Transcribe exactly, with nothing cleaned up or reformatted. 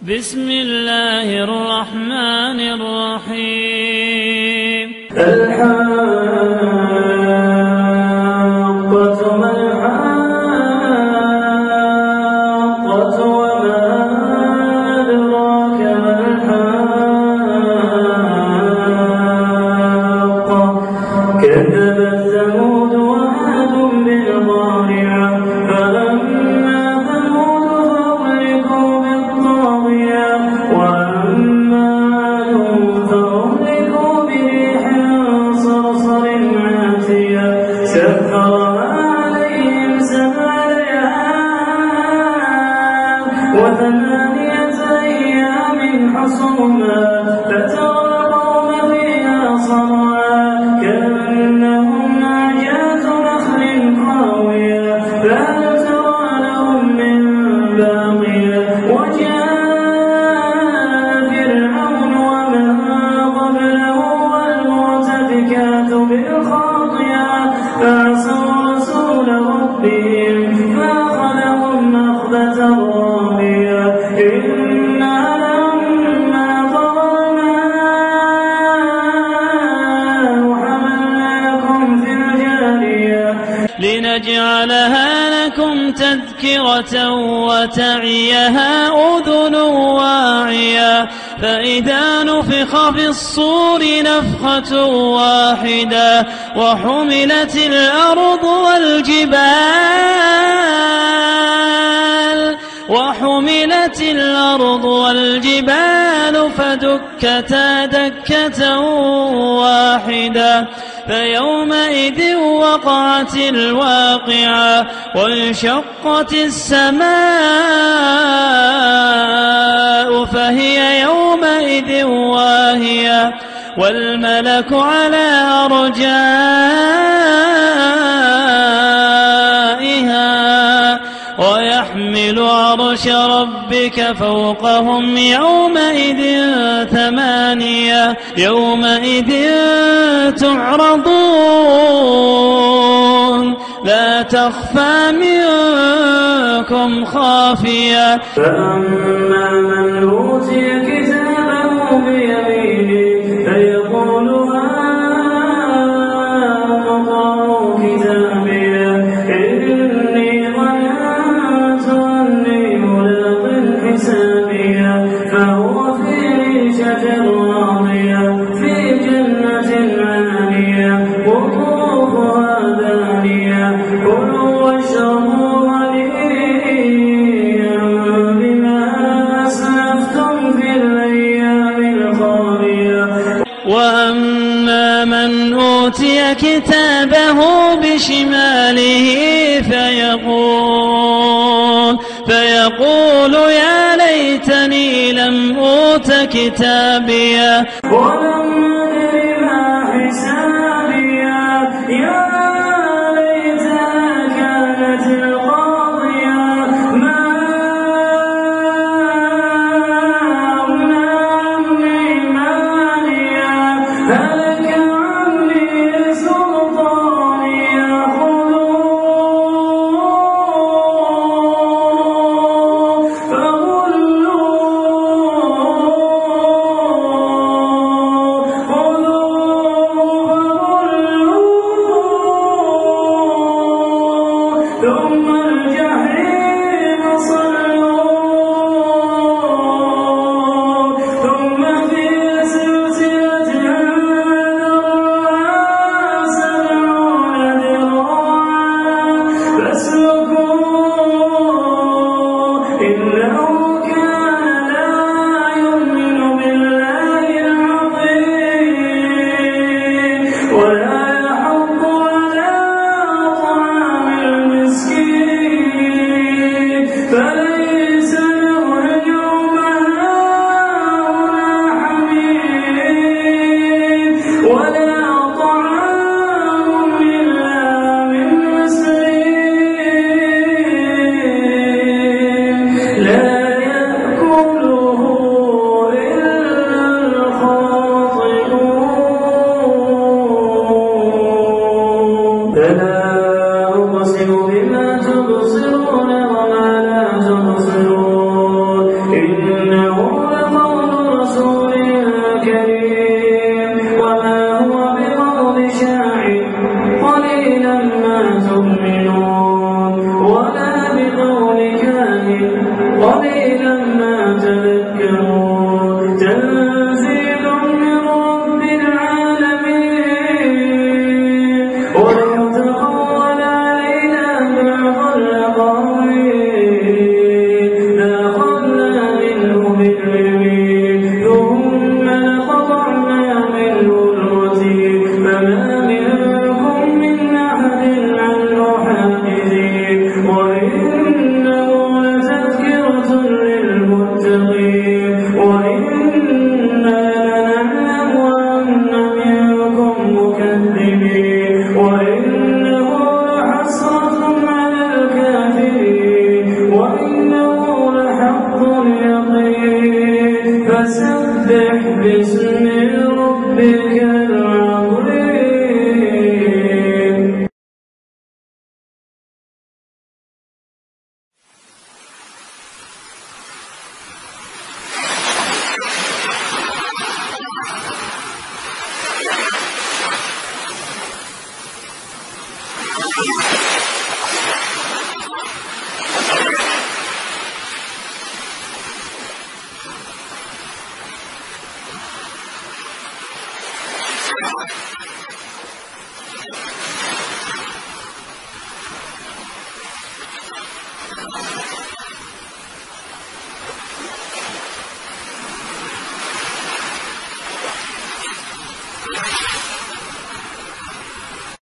بسم الله الرحمن الرحيم. الحاقة ما الحاقة وما أدراك ما الحاقة كذبت ثمود وعاد بالقارعة فأما ثمود فأهلكوا بالطاغية وأما عاد فأهلكوا بريح صرصر عاتية سخرها عليهم سبع ليال وثمانية أيام حصوما فترى القوم فيها صرعا كأنهم أعجاز نخل خاوية فهل ترى لهم من باقية وجاء فرعون ومن قبله والمؤتفكات بالخاطئة فعصوا رسول ربهم فأخذهم أخذة رابية إنا لما طغى الماء حملناكم في الجارية لنجعلها لكم تذكرة وتعيها أذن واعية فإذا نفخ في الصور نفخة واحدة وحملت الأرض والجبال وحملت الأرض والجبال فدكتا دكة واحدة فيومئذ وقعت الواقعة وانشقت السماء فهي يومئذ واهية والملك على أرجائها ويحمل عرش ربك فوقهم يومئذ ثمانية يومئذ تعرضون لا تخفى منكم خافية فأما من أوتي كتابه بيمينه فيقول هاؤم اقرءوا كتابيه إني ظننت أني ملاق حسابيه فهو في عيشة راضية في جنة عالية قطوفها دانية كلوا واشربوا هنيئا بما أسلفتم في الأيام الخالية. وأما من أوتي كتابه بشماله فيقول فيقول يا ليتني لم أوت كتابيه ولم أدر ما حسابيه يا ليتها كانت القاضية ما أغنى عني ماليه هلك عني سلطانيه خذوه فغلوه خذوه ثم الجحيم صلوه ثم في سلسلة ذرعها سبعون ذراعا فاسلكوه إنه كان لا يؤمن بالله العظيم ولا يحض على طعام المسكين فليس له اليوم هاهنا حميم ولا طعام إلا من غسلين لا يأكله إلا الخاطئون. فلا أقسم بما تبصرون وما لا تبصرون إنه ولو تقول علينا بعض الأقاويل لأخذنا منه باليمين ثم لقطعنا منه الوتين فما منكم من أحد عنه حاجزين وإنه لتذكرة للمتقين وإنا لنعلم أن منكم مكذبين وإنه لحسرة على الكافرين وإنه لحق اليقين فسبح باسم ربك العظيم. Yeah.